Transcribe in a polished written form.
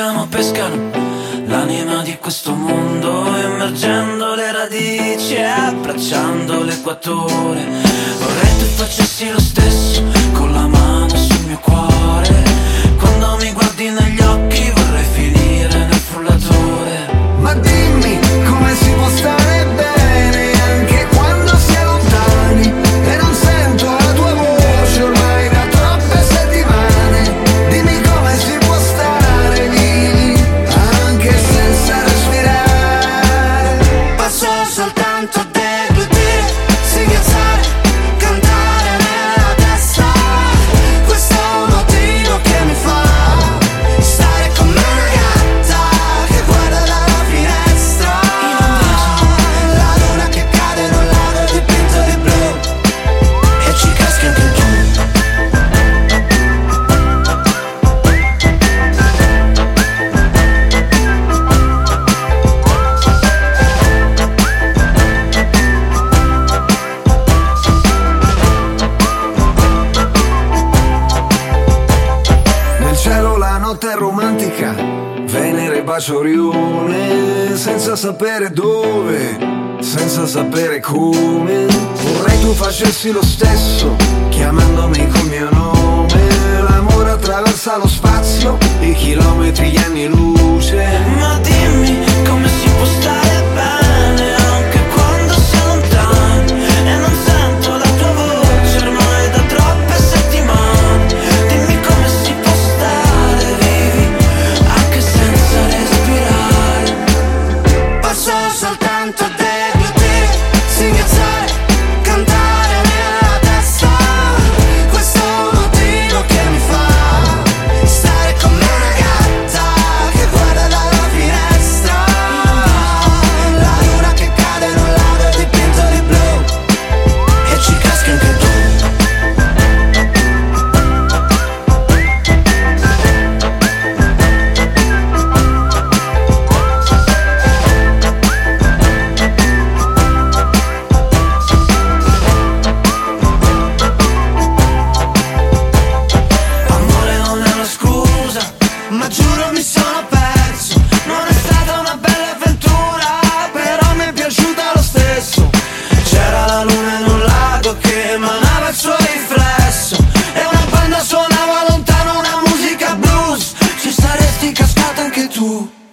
diciamo pescano l'anima di questo mondo, immergendo le radici e abbracciando l'equatore. Vorrei tu facessi lo stesso con la mano sul mio cuore. Quando mi guardi negli occhi vorrei finire nel frullatore. Ma dimmi come si può stare bene anche quando si è lontani e non sento la tua voce ormai da troppe settimane. Dimmi come si può stare vivi anche senza respirare. Passo soltanto delle due, singhiazzare, cantare nella testa. Questo è un motivo che mi fa stare con me una gatta che guarda dalla finestra. La luna che cade in un lago dipinto di blu e ci caschi anche tu. Nel cielo la notte è romantica, Venere bacia Orione, senza sapere dove, senza sapere come. Vorrei tu facessi lo stesso, chiamandomi col mio nome. L'amore attraversa lo spazio, i chilometri, gli anni luce. Ma dimmi come si può stare bene anche quando si è lontani e non sento la tua voce ormai da troppe settimane. Dimmi come si può stare vivi anche senza respirare. Passo soltanto delle due, singhiazzare, cantare nella testa. Questo è un motivo che mi fa stare con me una gatta che guarda dalla finestra. La luna che cade in un lago dipinto di blu e ci caschi anche tu. Amore non è una scusa, Ma giuro mi sono perso, non è stata una bella avventura, però mi è piaciuta lo stesso. c'era la luna in un lago che emanava il suo riflesso E una banda suonava lontano una musica blues, ci saresti cascata anche tu.